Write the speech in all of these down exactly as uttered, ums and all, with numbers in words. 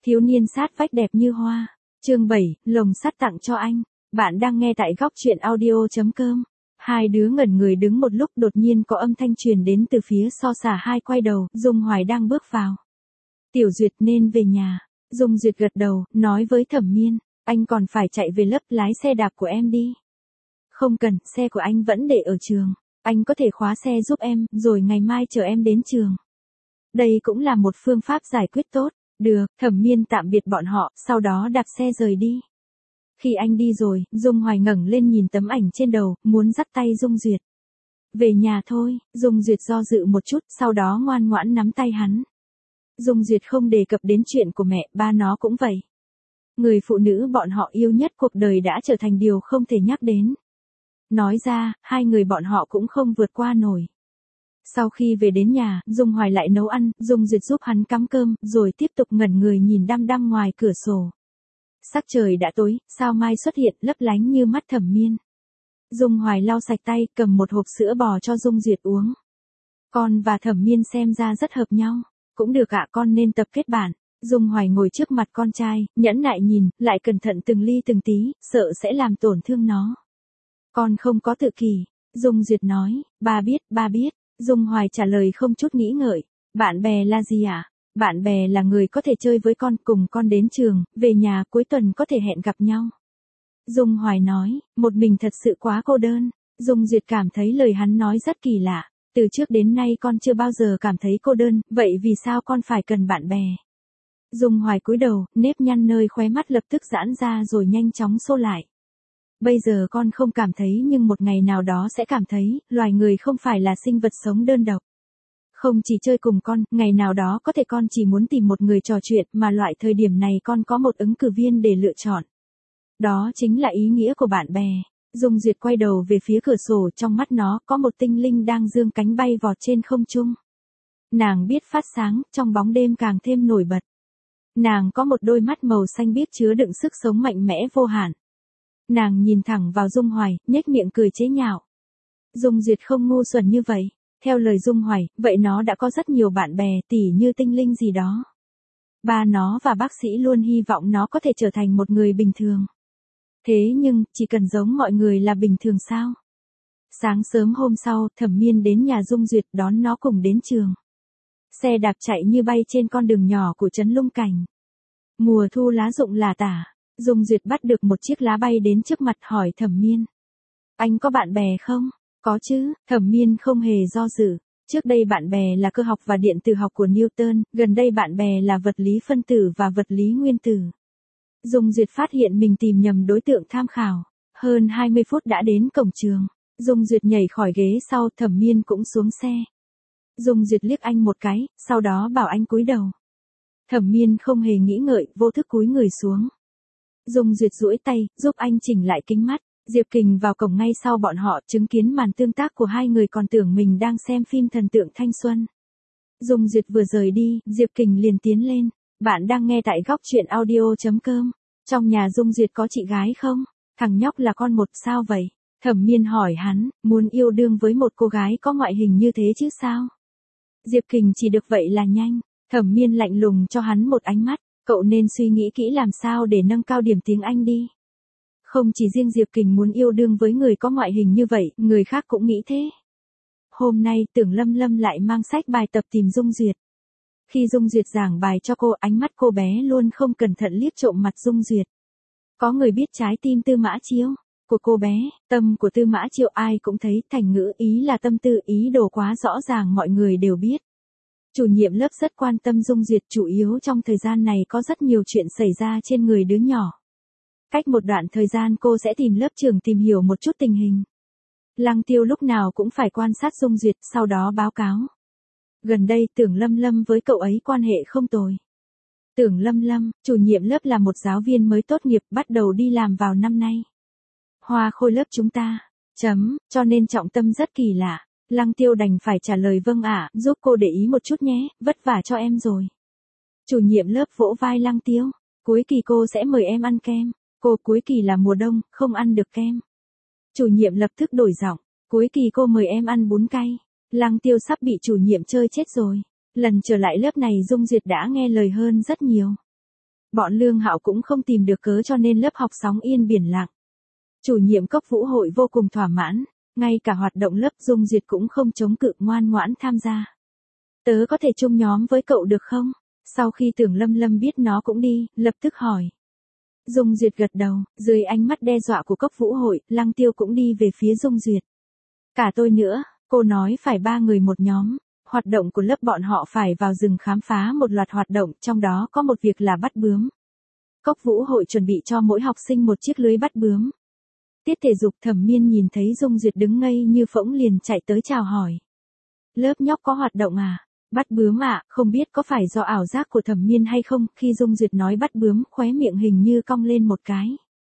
Thiếu niên sát vách đẹp như hoa. Chương bảy, lồng sắt tặng cho anh. Bạn đang nghe tại góc truyện audio chấm com. Hai đứa ngẩn người đứng một lúc, đột nhiên có âm thanh truyền đến từ phía so xả hai, quay đầu, Dung Hoài đang bước vào. Tiểu Duyệt nên về nhà. Dung Duyệt gật đầu, nói với Thẩm Miên, anh còn phải chạy về lớp, lái xe đạp của em đi. Không cần, xe của anh vẫn để ở trường. Anh có thể khóa xe giúp em, rồi ngày mai chờ em đến trường. Đây cũng là một phương pháp giải quyết tốt. Được, Thẩm Miên tạm biệt bọn họ, sau đó đạp xe rời đi. Khi anh đi rồi, Dung Hoài ngẩng lên nhìn tấm ảnh trên đầu, muốn dắt tay Dung Duyệt. Về nhà thôi. Dung Duyệt do dự một chút, sau đó ngoan ngoãn nắm tay hắn. Dung Duyệt không đề cập đến chuyện của mẹ, ba nó cũng vậy. Người phụ nữ bọn họ yêu nhất cuộc đời đã trở thành điều không thể nhắc đến. Nói ra, hai người bọn họ cũng không vượt qua nổi. Sau khi về đến nhà, Dung Hoài lại nấu ăn, Dung Duyệt giúp hắn cắm cơm, rồi tiếp tục ngẩn người nhìn đăm đăm ngoài cửa sổ. Sắc trời đã tối, sao mai xuất hiện, lấp lánh như mắt Thẩm Miên. Dung Hoài lau sạch tay, cầm một hộp sữa bò cho Dung Duyệt uống. Con và Thẩm Miên xem ra rất hợp nhau. Cũng được ạ, con nên tập kết bạn. Dung Hoài ngồi trước mặt con trai, nhẫn nại nhìn, lại cẩn thận từng ly từng tí, sợ sẽ làm tổn thương nó. Con không có tự kỷ. Dung Duyệt nói, ba biết, ba biết. Dung Hoài trả lời không chút nghĩ ngợi. Bạn bè là gì ạ? À? Bạn bè là người có thể chơi với con, cùng con đến trường, về nhà cuối tuần có thể hẹn gặp nhau. Dung Hoài nói, một mình thật sự quá cô đơn. Dung Duyệt cảm thấy lời hắn nói rất kỳ lạ. Từ trước đến nay con chưa bao giờ cảm thấy cô đơn, vậy vì sao con phải cần bạn bè? Dung Hoài cúi đầu, nếp nhăn nơi khóe mắt lập tức giãn ra rồi nhanh chóng xô lại. Bây giờ con không cảm thấy, nhưng một ngày nào đó sẽ cảm thấy, loài người không phải là sinh vật sống đơn độc. Không chỉ chơi cùng con, ngày nào đó có thể con chỉ muốn tìm một người trò chuyện, mà loại thời điểm này con có một ứng cử viên để lựa chọn. Đó chính là ý nghĩa của bạn bè. Dung Duyệt quay đầu về phía cửa sổ, trong mắt nó có một tinh linh đang dương cánh bay vọt trên không trung. Nàng biết phát sáng, trong bóng đêm càng thêm nổi bật. Nàng có một đôi mắt màu xanh biếc chứa đựng sức sống mạnh mẽ vô hạn. Nàng nhìn thẳng vào Dung Hoài, nhếch miệng cười chế nhạo. Dung Duyệt không ngu xuẩn như vậy. Theo lời Dung Hoài, vậy nó đã có rất nhiều bạn bè, tỉ như tinh linh gì đó. Ba nó và bác sĩ luôn hy vọng nó có thể trở thành một người bình thường. Thế nhưng, chỉ cần giống mọi người là bình thường sao? Sáng sớm hôm sau, Thẩm Miên đến nhà Dung Duyệt đón nó cùng đến trường. Xe đạp chạy như bay trên con đường nhỏ của trấn Lung Cảnh. Mùa thu lá rụng lả tả. Dung Duyệt bắt được một chiếc lá bay đến trước mặt, hỏi Thẩm Miên. Anh có bạn bè không? Có chứ. Thẩm Miên không hề do dự. Trước đây bạn bè là cơ học và điện tử học của Newton, gần đây bạn bè là vật lý phân tử và vật lý nguyên tử. Dung Duyệt phát hiện mình tìm nhầm đối tượng tham khảo. Hơn hai mươi phút đã đến cổng trường. Dung Duyệt nhảy khỏi ghế sau, Thẩm Miên cũng xuống xe. Dung Duyệt liếc anh một cái, sau đó bảo anh cúi đầu. Thẩm Miên không hề nghĩ ngợi, vô thức cúi người xuống. Dung Duyệt duỗi tay, giúp anh chỉnh lại kính mắt. Diệp Kình vào cổng ngay sau bọn họ, chứng kiến màn tương tác của hai người còn tưởng mình đang xem phim thần tượng thanh xuân. Dung Duyệt vừa rời đi, Diệp Kình liền tiến lên. Bạn đang nghe tại góc truyện audio chấm com. Trong nhà Dung Duyệt có chị gái không? Thằng nhóc là con một, sao vậy? Thẩm Miên hỏi hắn, muốn yêu đương với một cô gái có ngoại hình như thế chứ sao? Diệp Kình chỉ được vậy là nhanh. Thẩm Miên lạnh lùng cho hắn một ánh mắt, cậu nên suy nghĩ kỹ làm sao để nâng cao điểm tiếng Anh đi. Không chỉ riêng Diệp Kình muốn yêu đương với người có ngoại hình như vậy, người khác cũng nghĩ thế. Hôm nay, Tưởng Lâm Lâm lại mang sách bài tập tìm Dung Duyệt. Khi Dung Duyệt giảng bài cho cô, ánh mắt cô bé luôn không cẩn thận liếc trộm mặt Dung Duyệt. Có người biết trái tim Tư Mã Chiêu của cô bé, tâm của Tư Mã Chiêu ai cũng thấy, thành ngữ ý là tâm tư, ý đồ quá rõ ràng mọi người đều biết. Chủ nhiệm lớp rất quan tâm Dung Duyệt, chủ yếu trong thời gian này có rất nhiều chuyện xảy ra trên người đứa nhỏ. Cách một đoạn thời gian cô sẽ tìm lớp trưởng tìm hiểu một chút tình hình. Lăng Tiêu lúc nào cũng phải quan sát Dung Duyệt, sau đó báo cáo. Gần đây Tưởng Lâm Lâm với cậu ấy quan hệ không tồi. Tưởng Lâm Lâm, chủ nhiệm lớp là một giáo viên mới tốt nghiệp, bắt đầu đi làm vào năm nay. Hoa khôi lớp chúng ta, chấm, cho nên trọng tâm rất kỳ lạ. Lăng Tiêu đành phải trả lời vâng ạ, giúp cô để ý một chút nhé, vất vả cho em rồi. Chủ nhiệm lớp vỗ vai Lăng Tiêu, cuối kỳ cô sẽ mời em ăn kem. Cô, cuối kỳ là mùa đông, không ăn được kem. Chủ nhiệm lập tức đổi giọng, cuối kỳ cô mời em ăn bún cay. Lăng Tiêu sắp bị chủ nhiệm chơi chết rồi. Lần trở lại lớp này Dung Duyệt đã nghe lời hơn rất nhiều. Bọn Lương Hạo cũng không tìm được cớ cho nên lớp học sóng yên biển lặng. Chủ nhiệm Cốc Vũ Hội vô cùng thỏa mãn, ngay cả hoạt động lớp Dung Duyệt cũng không chống cự, ngoan ngoãn tham gia. Tớ có thể chung nhóm với cậu được không? Sau khi Tưởng Lâm Lâm biết nó cũng đi, lập tức hỏi. Dung Duyệt gật đầu, dưới ánh mắt đe dọa của Cốc Vũ Hội, Lăng Tiêu cũng đi về phía Dung Duyệt. Cả tôi nữa, cô nói phải ba người một nhóm. Hoạt động của lớp bọn họ phải vào rừng khám phá một loạt hoạt động, trong đó có một việc là bắt bướm. Cốc Vũ Hội chuẩn bị cho mỗi học sinh một chiếc lưới bắt bướm. Tiết thể dục Thẩm Miên nhìn thấy Dung Duyệt đứng ngây như phỗng liền chạy tới chào hỏi. Lớp nhóc có hoạt động à? Bắt bướm à? Không biết có phải do ảo giác của Thẩm Miên hay không, khi Dung Duyệt nói bắt bướm, khóe miệng hình như cong lên một cái.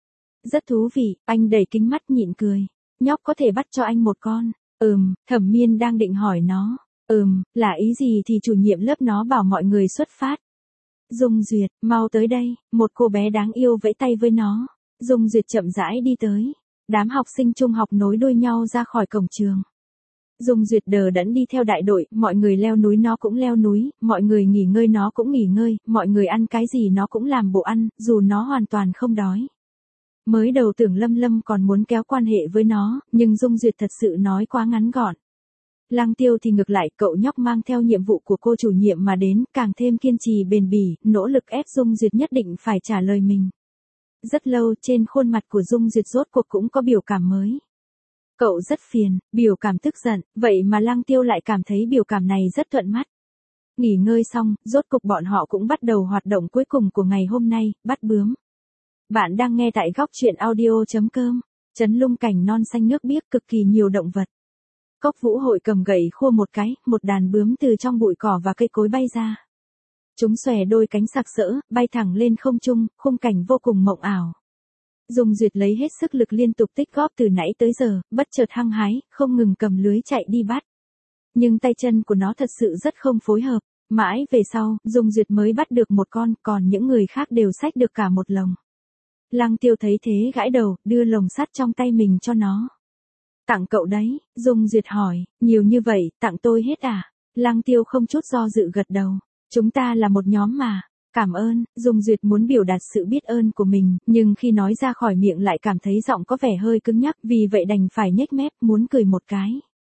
Rất thú vị, anh đẩy kính mắt nhịn cười. Nhóc có thể bắt cho anh một con. Ừm, Thẩm Miên đang định hỏi nó. Ừm, là ý gì thì chủ nhiệm lớp nó bảo mọi người xuất phát. Dung Duyệt, mau tới đây, một cô bé đáng yêu vẫy tay với nó. Dung Duyệt chậm rãi đi tới. Đám học sinh trung học nối đuôi nhau ra khỏi cổng trường. Dung Duyệt đờ đẫn đi theo đại đội, mọi người leo núi nó cũng leo núi, mọi người nghỉ ngơi nó cũng nghỉ ngơi, mọi người ăn cái gì nó cũng làm bộ ăn, dù nó hoàn toàn không đói. Mới đầu Tưởng Lâm Lâm còn muốn kéo quan hệ với nó, nhưng Dung Duyệt thật sự nói quá ngắn gọn. Lăng Tiêu thì ngược lại, cậu nhóc mang theo nhiệm vụ của cô chủ nhiệm mà đến, càng thêm kiên trì bền bỉ, nỗ lực ép Dung Duyệt nhất định phải trả lời mình. Rất lâu, trên khuôn mặt của Dung Duyệt rốt cuộc cũng có biểu cảm mới. Cậu rất phiền, biểu cảm tức giận, vậy mà Lăng Tiêu lại cảm thấy biểu cảm này rất thuận mắt. Nghỉ ngơi xong, rốt cục bọn họ cũng bắt đầu hoạt động cuối cùng của ngày hôm nay, bắt bướm. Bạn đang nghe tại góc truyện audio chấm com, trấn lung cảnh non xanh nước biếc cực kỳ nhiều động vật. Cốc Vũ Hội cầm gậy khua một cái, một đàn bướm từ trong bụi cỏ và cây cối bay ra. Chúng xòe đôi cánh sặc sỡ, bay thẳng lên không trung, khung cảnh vô cùng mộng ảo. Dung Duyệt lấy hết sức lực liên tục tích góp từ nãy tới giờ, bất chợt hăng hái, không ngừng cầm lưới chạy đi bắt. Nhưng tay chân của nó thật sự rất không phối hợp. Mãi về sau, Dung Duyệt mới bắt được một con, còn những người khác đều xách được cả một lồng. Lăng Tiêu thấy thế gãi đầu, đưa lồng sắt trong tay mình cho nó. Tặng cậu đấy, Dung Duyệt hỏi, nhiều như vậy, tặng tôi hết à? Lăng Tiêu không chút do dự gật đầu. Chúng ta là một nhóm mà. Cảm ơn, Dung Duyệt muốn biểu đạt sự biết ơn của mình, nhưng khi nói ra khỏi miệng lại cảm thấy giọng có vẻ hơi cứng nhắc, vì vậy đành phải nhếch mép, muốn cười một cái.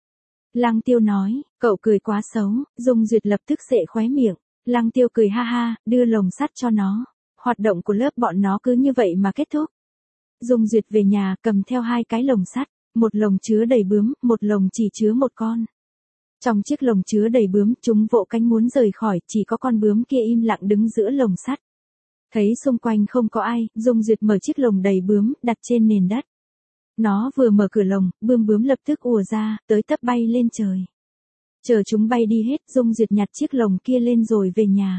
Lăng Tiêu nói, cậu cười quá xấu, Dung Duyệt lập tức xệ khóe miệng. Lăng Tiêu cười ha ha, đưa lồng sắt cho nó. Hoạt động của lớp bọn nó cứ như vậy mà kết thúc. Dung Duyệt về nhà cầm theo hai cái lồng sắt, một lồng chứa đầy bướm, một lồng chỉ chứa một con. Trong chiếc lồng chứa đầy bướm, chúng vỗ cánh muốn rời khỏi, chỉ có con bướm kia im lặng đứng giữa lồng sắt. Thấy xung quanh không có ai, Dung Duyệt mở chiếc lồng đầy bướm, đặt trên nền đất. Nó vừa mở cửa lồng, bươm bướm lập tức ùa ra, tới tấp bay lên trời. Chờ chúng bay đi hết, Dung Duyệt nhặt chiếc lồng kia lên rồi về nhà.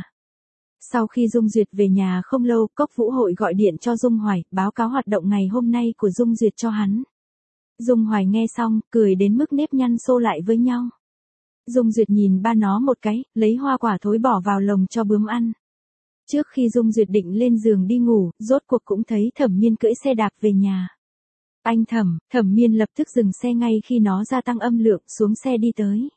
Sau khi Dung Duyệt về nhà không lâu, Cốc Vũ Hội gọi điện cho Dung Hoài, báo cáo hoạt động ngày hôm nay của Dung Duyệt cho hắn. Dung Hoài nghe xong, cười đến mức nếp nhăn xô lại với nhau. Dung Duyệt nhìn ba nó một cái, lấy hoa quả thối bỏ vào lồng cho bướm ăn. Trước khi Dung Duyệt định lên giường đi ngủ, rốt cuộc cũng thấy Thẩm Miên cưỡi xe đạp về nhà. Anh Thẩm, Thẩm Miên lập tức dừng xe ngay khi nó gia tăng âm lượng, xuống xe đi tới.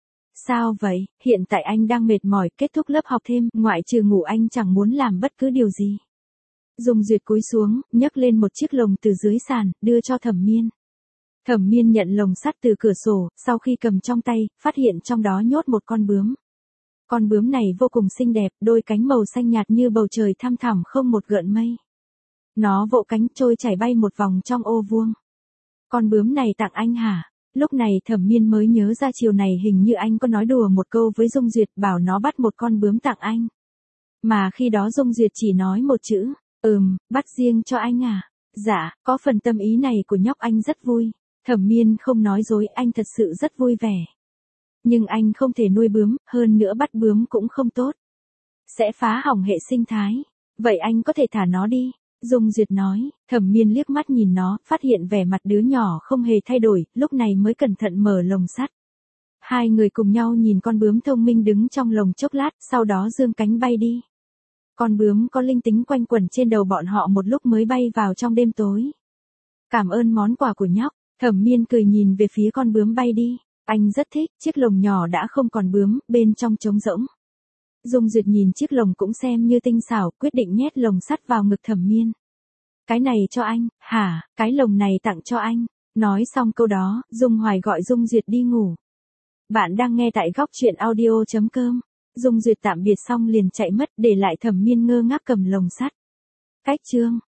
Sao vậy, hiện tại anh đang mệt mỏi, kết thúc lớp học thêm, ngoại trừ ngủ anh chẳng muốn làm bất cứ điều gì. Dung Duyệt cúi xuống, nhấc lên một chiếc lồng từ dưới sàn, đưa cho Thẩm Miên. Thẩm Miên nhận lồng sắt từ cửa sổ, sau khi cầm trong tay, phát hiện trong đó nhốt một con bướm. Con bướm này vô cùng xinh đẹp, đôi cánh màu xanh nhạt như bầu trời thăm thẳm không một gợn mây. Nó vỗ cánh trôi chảy bay một vòng trong ô vuông. Con bướm này tặng anh hả? Lúc này Thẩm Miên mới nhớ ra chiều này hình như anh có nói đùa một câu với Dung Duyệt bảo nó bắt một con bướm tặng anh. Mà khi đó Dung Duyệt chỉ nói một chữ, ừm, bắt riêng cho anh à? Dạ, có phần tâm ý này của nhóc anh rất vui. Thẩm Miên không nói dối, anh thật sự rất vui vẻ. Nhưng anh không thể nuôi bướm, hơn nữa bắt bướm cũng không tốt. Sẽ phá hỏng hệ sinh thái. Vậy anh có thể thả nó đi. Dung Duyệt nói, Thẩm Miên liếc mắt nhìn nó, phát hiện vẻ mặt đứa nhỏ không hề thay đổi, lúc này mới cẩn thận mở lồng sắt. Hai người cùng nhau nhìn con bướm thông minh đứng trong lồng chốc lát, sau đó giương cánh bay đi. Con bướm có linh tính quanh quẩn trên đầu bọn họ một lúc mới bay vào trong đêm tối. Cảm ơn món quà của nhóc, Thẩm Miên cười nhìn về phía con bướm bay đi. Anh rất thích, chiếc lồng nhỏ đã không còn bướm, bên trong trống rỗng. Dung Duyệt nhìn chiếc lồng cũng xem như tinh xảo, quyết định nhét lồng sắt vào ngực Thẩm Miên. Cái này cho anh, hả, cái lồng này tặng cho anh. Nói xong câu đó, Dung Hoài gọi Dung Duyệt đi ngủ. Bạn đang nghe tại góc truyện audio.com. Dung Duyệt tạm biệt xong liền chạy mất để lại Thẩm Miên ngơ ngác cầm lồng sắt. Cách chương